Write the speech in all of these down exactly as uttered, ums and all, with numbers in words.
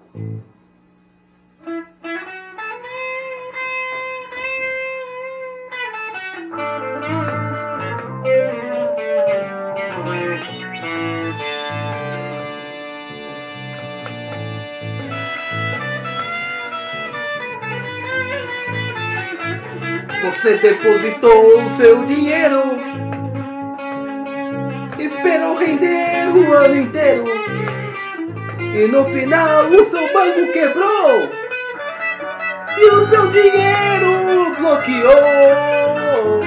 Você depositou o seu dinheiro, esperou render o ano inteiro, e no final o seu banco quebrou e o seu dinheiro bloqueou.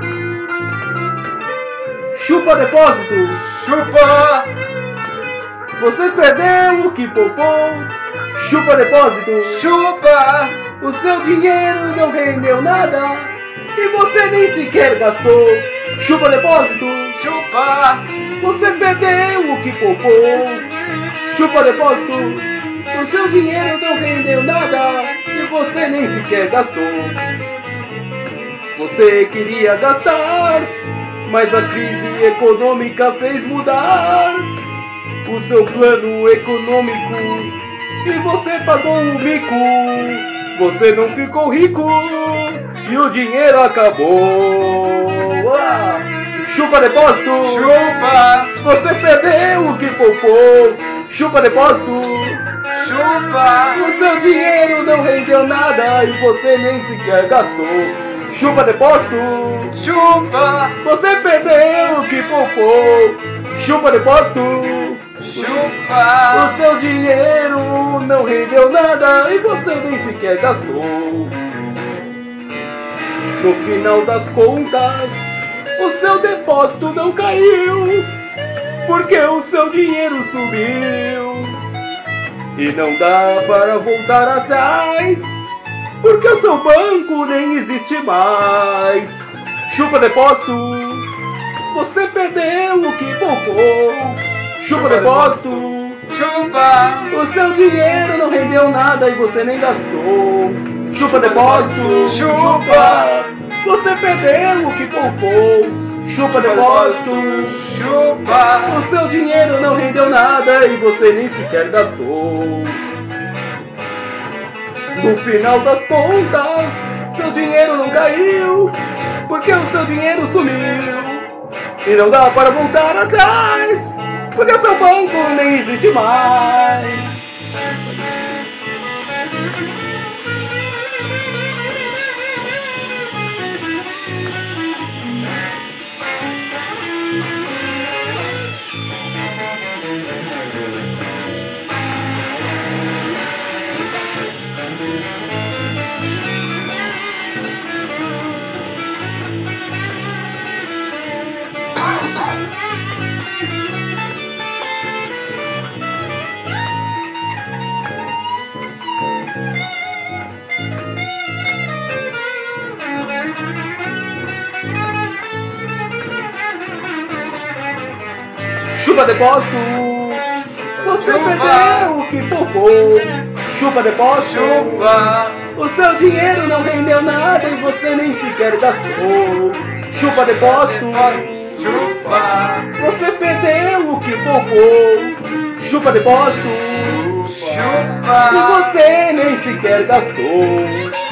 Chupa depósito, Chupa! você perdeu o que poupou. Chupa depósito, Chupa! o seu dinheiro não rendeu nada e você nem sequer gastou. Chupa depósito, Chupa! você perdeu o que poupou. Chupa depósito, o seu dinheiro não rendeu nada e você nem sequer gastou. Você queria gastar, mas a crise econômica fez mudar o seu plano econômico e você pagou o mico. Você não ficou rico e o dinheiro acabou. Ah! Chupa depósito, Chupa! você perdeu o que poupou. Chupa depósito, Chupa! o seu dinheiro não rendeu nada e você nem sequer gastou. Chupa depósito, Chupa! você perdeu o que poupou. Chupa depósito, Chupa! o seu dinheiro não rendeu nada e você nem sequer gastou. No final das contas, o seu depósito não caiu, porque o seu dinheiro subiu. E não dá para voltar atrás, porque o seu banco nem existe mais. Chupa depósito, você perdeu o que poupou. Chupa depósito, Chupa! o seu dinheiro não rendeu nada e você nem gastou. Chupa depósito, Chupa! você perdeu o que poupou. Chupa depósito, Chupa! o seu dinheiro não rendeu nada e você nem sequer gastou. No final das contas, seu dinheiro não caiu, porque o seu dinheiro sumiu. E não dá para voltar atrás, porque o seu banco nem existe mais. Chupa depósito, você Chupa. perdeu o que poupou. Chupa depósito, Chupa! o seu dinheiro não rendeu nada e você nem sequer gastou. Chupa depósito, Chupa! você perdeu o que poupou. Chupa depósito, Chupa! e você nem sequer gastou.